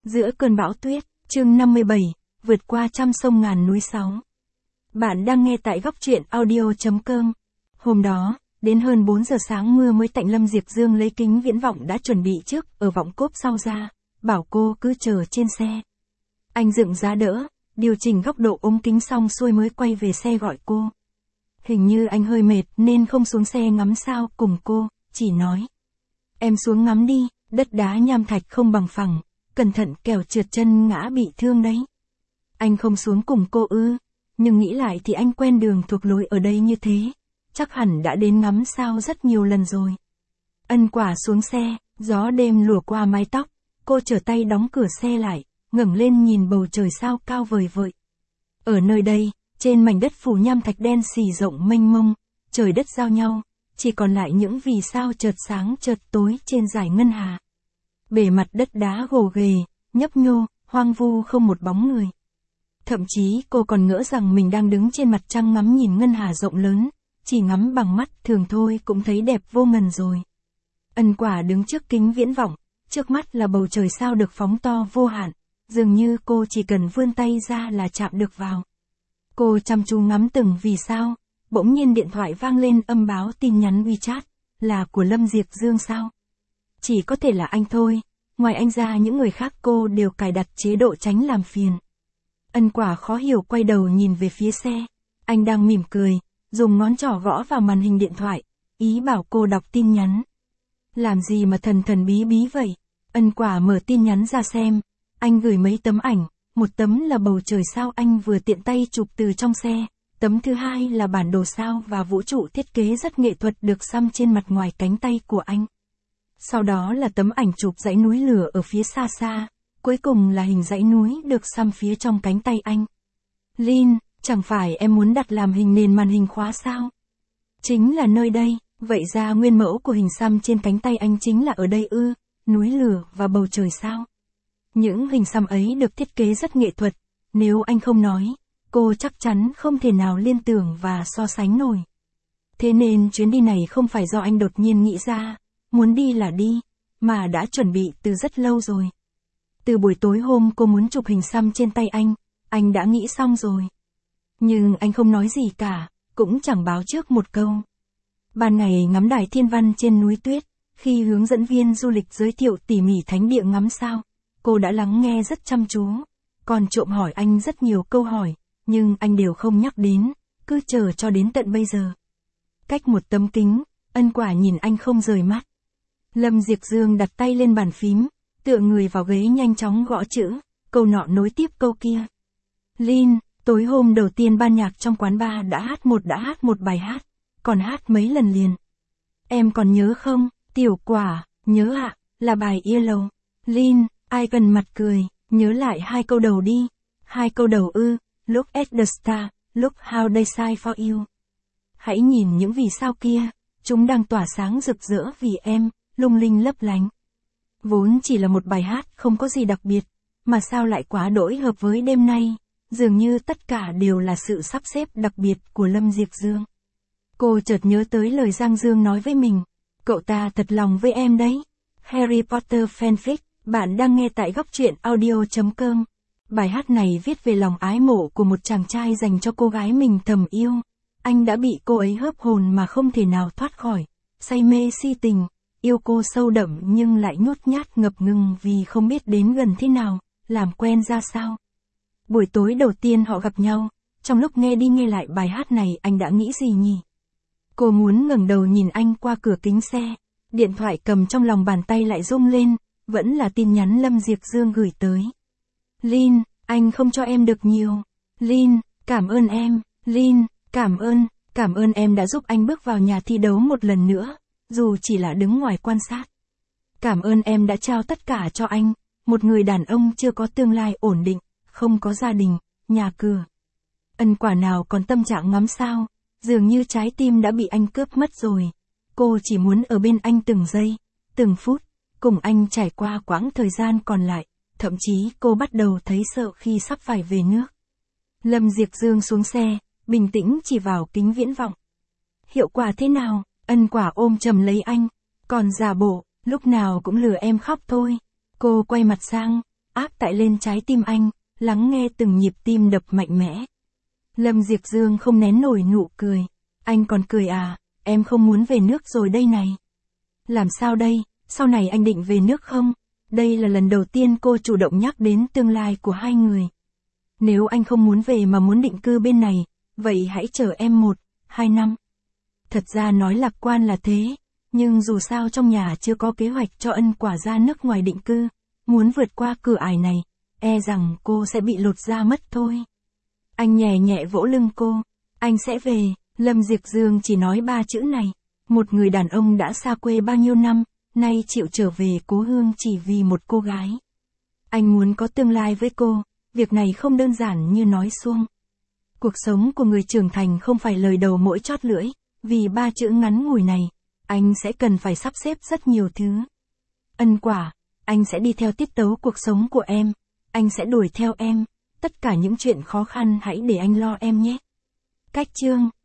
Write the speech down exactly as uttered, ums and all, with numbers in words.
Giữa cơn bão tuyết, chương năm mươi bảy, vượt qua trăm sông ngàn núi sáu. Bạn đang nghe tại góc truyện audio.com. Hôm đó, đến hơn bốn giờ sáng mưa mới tạnh, Lâm Diệp Dương lấy kính viễn vọng đã chuẩn bị trước ở vọng cốp sau ra, bảo cô cứ chờ trên xe. Anh dựng giá đỡ, điều chỉnh góc độ ống kính xong xuôi mới quay về xe gọi cô. Hình như anh hơi mệt nên không xuống xe ngắm sao cùng cô, chỉ nói. Em xuống ngắm đi, đất đá nham thạch không bằng phẳng, cẩn thận kẻo trượt chân ngã bị thương đấy. Anh không xuống cùng cô ư, nhưng nghĩ lại thì anh quen đường thuộc lối ở đây như thế, chắc hẳn đã đến ngắm sao rất nhiều lần rồi. Ân Quả xuống xe, gió đêm lùa qua mái tóc, cô trở tay đóng cửa xe lại, ngẩng lên nhìn bầu trời sao cao vời vợi. Ở nơi đây, trên mảnh đất phủ nham thạch đen xì rộng mênh mông, trời đất giao nhau, chỉ còn lại những vì sao chợt sáng chợt tối trên dải ngân hà. Bề mặt đất đá gồ ghề, nhấp nhô, hoang vu không một bóng người. Thậm chí cô còn ngỡ rằng mình đang đứng trên mặt trăng ngắm nhìn ngân hà rộng lớn, chỉ ngắm bằng mắt thường thôi cũng thấy đẹp vô ngần rồi. Ân Quả đứng trước kính viễn vọng, trước mắt là bầu trời sao được phóng to vô hạn, dường như cô chỉ cần vươn tay ra là chạm được vào. Cô chăm chú ngắm từng vì sao, bỗng nhiên điện thoại vang lên âm báo tin nhắn WeChat, là của Lâm Diệp Dương sao? Chỉ có thể là anh thôi, ngoài anh ra những người khác cô đều cài đặt chế độ tránh làm phiền. Ân Quả khó hiểu quay đầu nhìn về phía xe, anh đang mỉm cười, dùng ngón trỏ gõ vào màn hình điện thoại, ý bảo cô đọc tin nhắn. Làm gì mà thần thần bí bí vậy? Ân Quả mở tin nhắn ra xem, anh gửi mấy tấm ảnh, một tấm là bầu trời sao anh vừa tiện tay chụp từ trong xe, tấm thứ hai là bản đồ sao và vũ trụ thiết kế rất nghệ thuật được xăm trên mặt ngoài cánh tay của anh. Sau đó là tấm ảnh chụp dãy núi lửa ở phía xa xa, cuối cùng là hình dãy núi được xăm phía trong cánh tay anh. Lin, chẳng phải em muốn đặt làm hình nền màn hình khóa sao? Chính là nơi đây, vậy ra nguyên mẫu của hình xăm trên cánh tay anh chính là ở đây ư, núi lửa và bầu trời sao? Những hình xăm ấy được thiết kế rất nghệ thuật, nếu anh không nói, cô chắc chắn không thể nào liên tưởng và so sánh nổi. Thế nên chuyến đi này không phải do anh đột nhiên nghĩ ra, muốn đi là đi, mà đã chuẩn bị từ rất lâu rồi. Từ buổi tối hôm cô muốn chụp hình xăm trên tay anh, anh đã nghĩ xong rồi. Nhưng anh không nói gì cả, cũng chẳng báo trước một câu. Ban ngày ngắm đài thiên văn trên núi tuyết, khi hướng dẫn viên du lịch giới thiệu tỉ mỉ thánh địa ngắm sao, cô đã lắng nghe rất chăm chú, còn trộm hỏi anh rất nhiều câu hỏi, nhưng anh đều không nhắc đến, cứ chờ cho đến tận bây giờ. Cách một tấm kính, Ân Quả nhìn anh không rời mắt. Lâm Diệp Dương đặt tay lên bàn phím, tựa người vào ghế nhanh chóng gõ chữ, câu nọ nối tiếp câu kia. Lin, tối hôm đầu tiên ban nhạc trong quán bar đã hát một đã hát một bài hát, còn hát mấy lần liền. Em còn nhớ không, Tiểu Quả, nhớ ạ, là bài Yellow. Lin, ai cần mặt cười, nhớ lại hai câu đầu đi. Hai câu đầu ư, look at the star, look how they shine for you. Hãy nhìn những vì sao kia, chúng đang tỏa sáng rực rỡ vì em, lung linh lấp lánh. Vốn chỉ là một bài hát không có gì đặc biệt, mà sao lại quá đỗi hợp với đêm nay, dường như tất cả đều là sự sắp xếp đặc biệt của Lâm Diệp Dương. Cô chợt nhớ tới lời Giang Dương nói với mình, cậu ta thật lòng với em đấy. Harry Potter fanfic, bạn đang nghe tại góc truyện audio.com. Bài hát này viết về lòng ái mộ của một chàng trai dành cho cô gái mình thầm yêu. Anh đã bị cô ấy hớp hồn mà không thể nào thoát khỏi, say mê si tình, yêu cô sâu đậm nhưng lại nhút nhát ngập ngừng vì không biết đến gần thế nào, làm quen ra sao. Buổi tối đầu tiên họ gặp nhau, trong lúc nghe đi nghe lại bài hát này anh đã nghĩ gì nhỉ? Cô muốn ngẩng đầu nhìn anh qua cửa kính xe, điện thoại cầm trong lòng bàn tay lại rung lên, vẫn là tin nhắn Lâm Diệp Dương gửi tới. Lin, anh không cho em được nhiều. Lin, cảm ơn em. Lin, cảm ơn, cảm ơn em đã giúp anh bước vào nhà thi đấu một lần nữa, dù chỉ là đứng ngoài quan sát. Cảm ơn em đã trao tất cả cho anh, một người đàn ông chưa có tương lai ổn định, không có gia đình, nhà cửa. Ân Quả nào còn tâm trạng ngắm sao, dường như trái tim đã bị anh cướp mất rồi. Cô chỉ muốn ở bên anh từng giây, từng phút, cùng anh trải qua quãng thời gian còn lại, thậm chí cô bắt đầu thấy sợ khi sắp phải về nước. Lâm Diệp Dương xuống xe, bình tĩnh chỉ vào kính viễn vọng. Hiệu quả thế nào? Ân Quả ôm chầm lấy anh, còn giả bộ, lúc nào cũng lừa em khóc thôi. Cô quay mặt sang, áp tại lên trái tim anh, lắng nghe từng nhịp tim đập mạnh mẽ. Lâm Diệp Dương không nén nổi nụ cười. Anh còn cười à, em không muốn về nước rồi đây này. Làm sao đây, sau này anh định về nước không? Đây là lần đầu tiên cô chủ động nhắc đến tương lai của hai người. Nếu anh không muốn về mà muốn định cư bên này, vậy hãy chờ em một, hai năm. Thật ra nói lạc quan là thế, nhưng dù sao trong nhà chưa có kế hoạch cho Ân Quả ra nước ngoài định cư, muốn vượt qua cửa ải này, e rằng cô sẽ bị lột da mất thôi. Anh nhẹ nhẹ vỗ lưng cô, anh sẽ về. Lâm Diệp Dương chỉ nói ba chữ này. Một người đàn ông đã xa quê bao nhiêu năm, nay chịu trở về cố hương chỉ vì một cô gái. Anh muốn có tương lai với cô, việc này không đơn giản như nói suông. Cuộc sống của người trưởng thành không phải lời đầu mỗi chót lưỡi, vì ba chữ ngắn ngủi này, anh sẽ cần phải sắp xếp rất nhiều thứ. Ân Quả, anh sẽ đi theo tiết tấu cuộc sống của em, anh sẽ đuổi theo em, tất cả những chuyện khó khăn hãy để anh lo em nhé. Cách chương